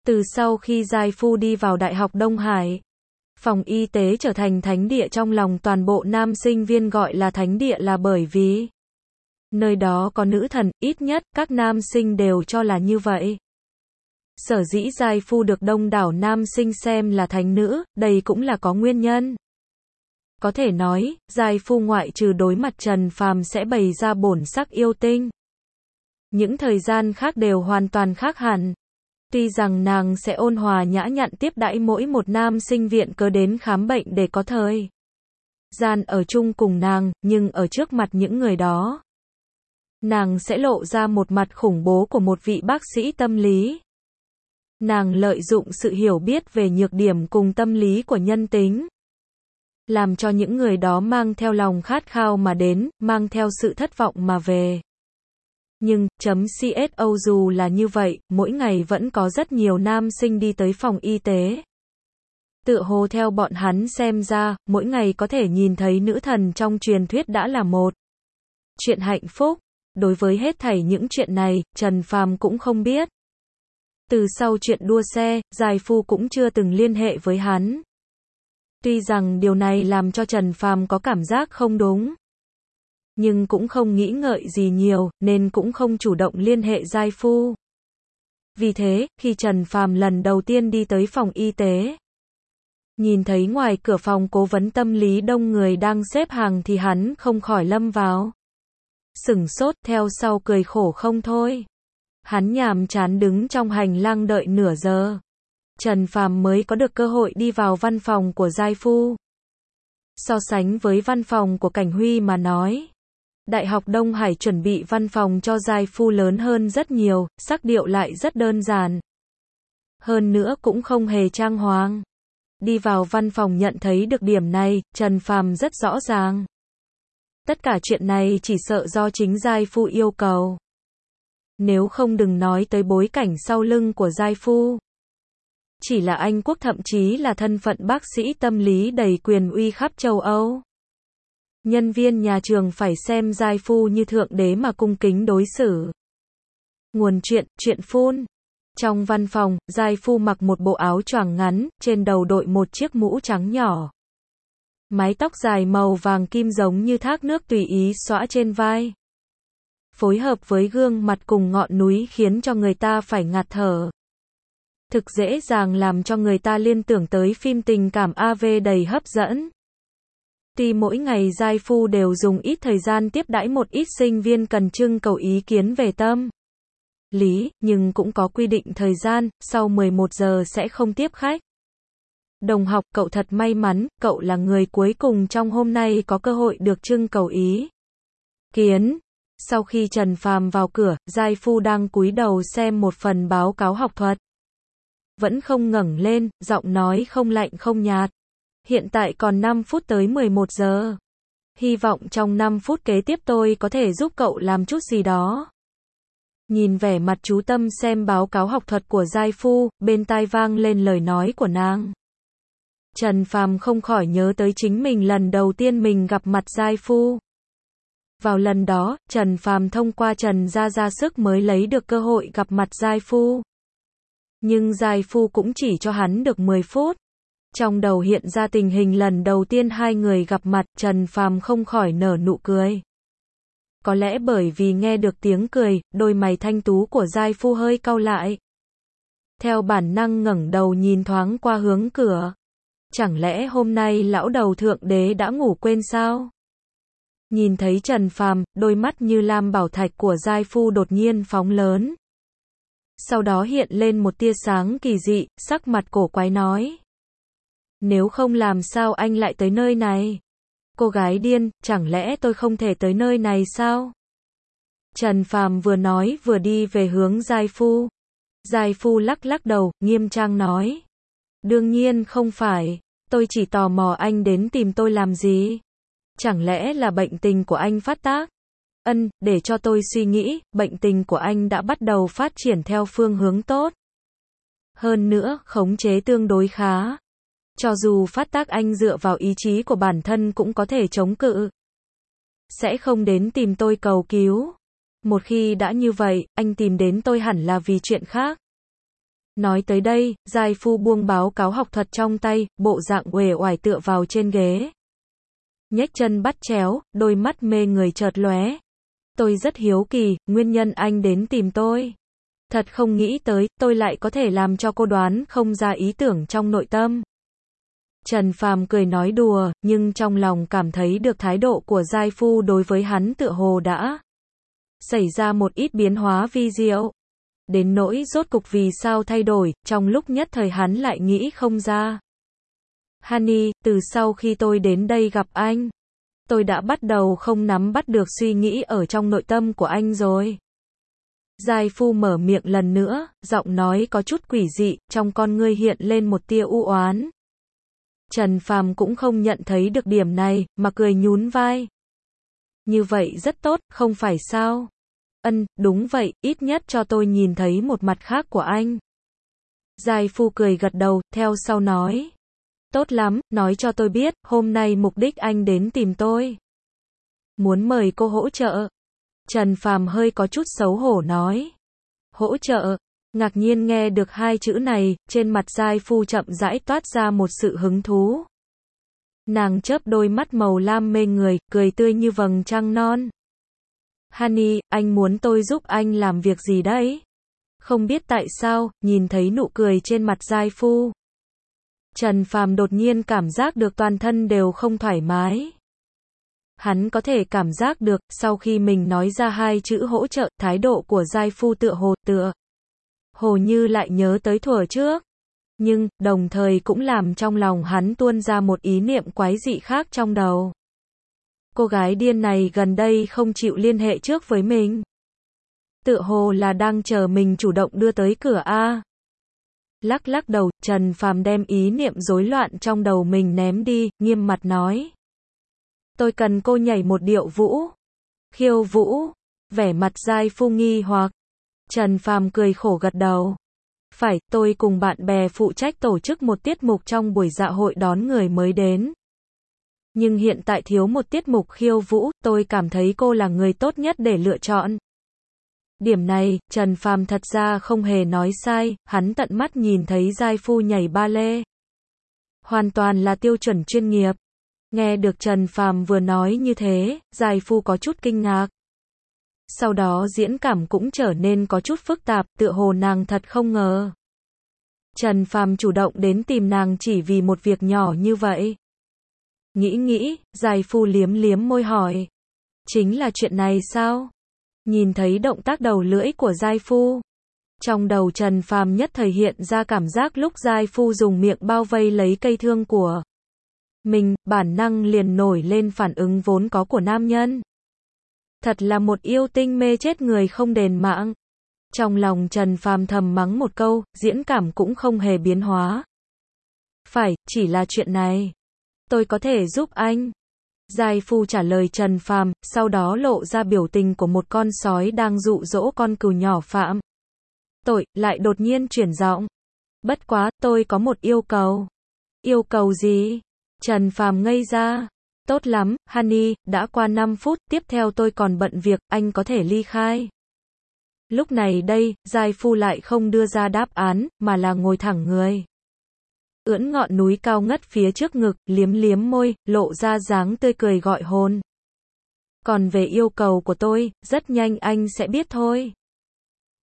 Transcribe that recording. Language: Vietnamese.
Từ sau khi Giai Phu đi vào Đại học Đông Hải, phòng y tế trở thành thánh địa trong lòng toàn bộ nam sinh viên. Gọi là thánh địa là bởi vì nơi đó có nữ thần, ít nhất các nam sinh đều cho là như vậy. Sở dĩ Giai Phu được đông đảo nam sinh xem là thánh nữ, đây cũng là có nguyên nhân. Có thể nói, Giai Phu ngoại trừ đối mặt Trần Phàm sẽ bày ra bổn sắc yêu tinh, những thời gian khác đều hoàn toàn khác hẳn. Tuy rằng nàng sẽ ôn hòa nhã nhặn tiếp đãi mỗi một nam sinh viện cớ đến khám bệnh để có thời gian ở chung cùng nàng, nhưng ở trước mặt những người đó, nàng sẽ lộ ra một mặt khủng bố của một vị bác sĩ tâm lý. Nàng lợi dụng sự hiểu biết về nhược điểm cùng tâm lý của nhân tính, làm cho những người đó mang theo lòng khát khao mà đến, mang theo sự thất vọng mà về. Nhưng, CSO dù là như vậy, mỗi ngày vẫn có rất nhiều nam sinh đi tới phòng y tế. Tựa hồ theo bọn hắn xem ra, mỗi ngày có thể nhìn thấy nữ thần trong truyền thuyết đã là một chuyện hạnh phúc. Đối với hết thảy những chuyện này, Trần Phàm cũng không biết. Từ sau chuyện đua xe, Giai Phu cũng chưa từng liên hệ với hắn. Tuy rằng điều này làm cho Trần Phàm có cảm giác không đúng, nhưng cũng không nghĩ ngợi gì nhiều, nên cũng không chủ động liên hệ Giai Phu. Vì thế, khi Trần Phàm lần đầu tiên đi tới phòng y tế, nhìn thấy ngoài cửa phòng cố vấn tâm lý đông người đang xếp hàng thì hắn không khỏi lâm vào sửng sốt, theo sau cười khổ không thôi. Hắn nhàm chán đứng trong hành lang đợi nửa giờ. Trần Phàm mới có được cơ hội đi vào văn phòng của Giai Phu. So sánh với văn phòng của Cảnh Huy mà nói, Đại học Đông Hải chuẩn bị văn phòng cho Giai Phu lớn hơn rất nhiều, sắc điệu lại rất đơn giản. Hơn nữa cũng không hề trang hoàng. Đi vào văn phòng nhận thấy được điểm này, Trần Phàm rất rõ ràng. Tất cả chuyện này chỉ sợ do chính Giai Phu yêu cầu. Nếu không đừng nói tới bối cảnh sau lưng của Giai Phu. Chỉ là Anh Quốc thậm chí là thân phận bác sĩ tâm lý đầy quyền uy khắp châu Âu. Nhân viên nhà trường phải xem Giai Phu như thượng đế mà cung kính đối xử. Nguồn chuyện phun. Trong văn phòng, Giai Phu mặc một bộ áo choàng ngắn, trên đầu đội một chiếc mũ trắng nhỏ. Mái tóc dài màu vàng kim giống như thác nước tùy ý xõa trên vai. Phối hợp với gương mặt cùng ngọn núi khiến cho người ta phải ngạt thở. Thực dễ dàng làm cho người ta liên tưởng tới phim tình cảm AV đầy hấp dẫn. Tuy mỗi ngày Giai Phu đều dùng ít thời gian tiếp đãi một ít sinh viên cần trưng cầu ý kiến về tâm lý, nhưng cũng có quy định thời gian, sau 11 giờ sẽ không tiếp khách. Đồng học, cậu thật may mắn, cậu là người cuối cùng trong hôm nay có cơ hội được trưng cầu ý kiến. Sau khi Trần Phàm vào cửa, Giai Phu đang cúi đầu xem một phần báo cáo học thuật. Vẫn không ngẩng lên, giọng nói không lạnh không nhạt. Hiện tại còn 5 phút tới 11 giờ. Hy vọng trong 5 phút kế tiếp tôi có thể giúp cậu làm chút gì đó. Nhìn vẻ mặt chú tâm xem báo cáo học thuật của Giai Phu, bên tai vang lên lời nói của nàng. Trần Phàm không khỏi nhớ tới chính mình lần đầu tiên mình gặp mặt Giai Phu. Vào lần đó, Trần Phàm thông qua Trần Gia ra sức mới lấy được cơ hội gặp mặt Giai Phu. Nhưng Giai Phu cũng chỉ cho hắn được 10 phút. Trong đầu hiện ra tình hình lần đầu tiên hai người gặp mặt, Trần Phàm không khỏi nở nụ cười. Có lẽ bởi vì nghe được tiếng cười, đôi mày thanh tú của Giai Phu hơi cau lại. Theo bản năng ngẩng đầu nhìn thoáng qua hướng cửa. Chẳng lẽ hôm nay lão đầu thượng đế đã ngủ quên sao? Nhìn thấy Trần Phàm, đôi mắt như lam bảo thạch của Giai Phu đột nhiên phóng lớn. Sau đó hiện lên một tia sáng kỳ dị, sắc mặt cổ quái nói. Nếu không làm sao anh lại tới nơi này? Cô gái điên, chẳng lẽ tôi không thể tới nơi này sao? Trần Phàm vừa nói vừa đi về hướng Giai Phu. Giai Phu lắc lắc đầu, nghiêm trang nói. Đương nhiên không phải, tôi chỉ tò mò anh đến tìm tôi làm gì? Chẳng lẽ là bệnh tình của anh phát tác? Để cho tôi suy nghĩ, bệnh tình của anh đã bắt đầu phát triển theo phương hướng tốt. Hơn nữa, khống chế tương đối khá. Cho dù phát tác anh dựa vào ý chí của bản thân cũng có thể chống cự. Sẽ không đến tìm tôi cầu cứu. Một khi đã như vậy, anh tìm đến tôi hẳn là vì chuyện khác. Nói tới đây, giai phu buông báo cáo học thuật trong tay, bộ dạng uể oải tựa vào trên ghế. Nhếch chân bắt chéo, đôi mắt mê người chợt lóe. Tôi rất hiếu kỳ, nguyên nhân anh đến tìm tôi. Thật không nghĩ tới, tôi lại có thể làm cho cô đoán không ra ý tưởng trong nội tâm. Trần Phàm cười nói đùa, nhưng trong lòng cảm thấy được thái độ của giai phu đối với hắn tựa hồ đã xảy ra một ít biến hóa vi diệu. Đến nỗi rốt cục vì sao thay đổi, trong lúc nhất thời hắn lại nghĩ không ra. Honey, từ sau khi tôi đến đây gặp anh, tôi đã bắt đầu không nắm bắt được suy nghĩ ở trong nội tâm của anh rồi. Giai phu mở miệng lần nữa, giọng nói có chút quỷ dị, trong con ngươi hiện lên một tia u oán. Trần Phàm cũng không nhận thấy được điểm này, mà cười nhún vai. Như vậy rất tốt, không phải sao? Đúng vậy, ít nhất cho tôi nhìn thấy một mặt khác của anh. Giai phu cười gật đầu, theo sau nói. Tốt lắm, nói cho tôi biết, hôm nay mục đích anh đến tìm tôi. Muốn mời cô hỗ trợ. Trần Phàm hơi có chút xấu hổ nói. Hỗ trợ? Ngạc nhiên nghe được hai chữ này, trên mặt giai phu chậm rãi toát ra một sự hứng thú. Nàng chớp đôi mắt màu lam mê người, cười tươi như vầng trăng non. Honey, anh muốn tôi giúp anh làm việc gì đấy? Không biết tại sao, nhìn thấy nụ cười trên mặt giai phu. Trần Phàm đột nhiên cảm giác được toàn thân đều không thoải mái. Hắn có thể cảm giác được, sau khi mình nói ra hai chữ hỗ trợ, thái độ của giai phu tựa hồ như lại nhớ tới thuở trước. Nhưng, đồng thời cũng làm trong lòng hắn tuôn ra một ý niệm quái dị khác trong đầu. Cô gái điên này gần đây không chịu liên hệ trước với mình. Tựa hồ là đang chờ mình chủ động đưa tới cửa a. Lắc lắc đầu, Trần Phàm đem ý niệm rối loạn trong đầu mình ném đi, nghiêm mặt nói. Tôi cần cô nhảy một điệu vũ. Khiêu vũ. Vẻ mặt giai phu nghi hoặc. Trần Phàm cười khổ gật đầu. Phải, tôi cùng bạn bè phụ trách tổ chức một tiết mục trong buổi dạ hội đón người mới đến. Nhưng hiện tại thiếu một tiết mục khiêu vũ, tôi cảm thấy cô là người tốt nhất để lựa chọn. Điểm này, Trần Phàm thật ra không hề nói sai, hắn tận mắt nhìn thấy giai phu nhảy ba lê. Hoàn toàn là tiêu chuẩn chuyên nghiệp. Nghe được Trần Phàm vừa nói như thế, giai phu có chút kinh ngạc. Sau đó diễn cảm cũng trở nên có chút phức tạp, tựa hồ nàng thật không ngờ. Trần Phàm chủ động đến tìm nàng chỉ vì một việc nhỏ như vậy. Nghĩ, giai phu liếm liếm môi hỏi. Chính là chuyện này sao? Nhìn thấy động tác đầu lưỡi của giai phu. Trong đầu Trần Phàm nhất thời hiện ra cảm giác lúc giai phu dùng miệng bao vây lấy cây thương của mình, bản năng liền nổi lên phản ứng vốn có của nam nhân. Thật là một yêu tinh mê chết người không đền mạng. Trong lòng Trần Phàm thầm mắng một câu, diễn cảm cũng không hề biến hóa. Phải, chỉ là chuyện này. Tôi có thể giúp anh. Giai phu trả lời Trần Phàm, sau đó lộ ra biểu tình của một con sói đang dụ dỗ con cừu nhỏ phạm tội, lại đột nhiên chuyển giọng. Bất quá, tôi có một yêu cầu. Yêu cầu gì? Trần Phàm ngây ra. Tốt lắm, Honey, đã qua 5 phút, tiếp theo tôi còn bận việc, anh có thể ly khai. Lúc này đây, giai phu lại không đưa ra đáp án, mà là ngồi thẳng người. Ưỡn ngọn núi cao ngất phía trước ngực, liếm liếm môi, lộ ra dáng tươi cười gọi hồn. Còn về yêu cầu của tôi, rất nhanh anh sẽ biết thôi.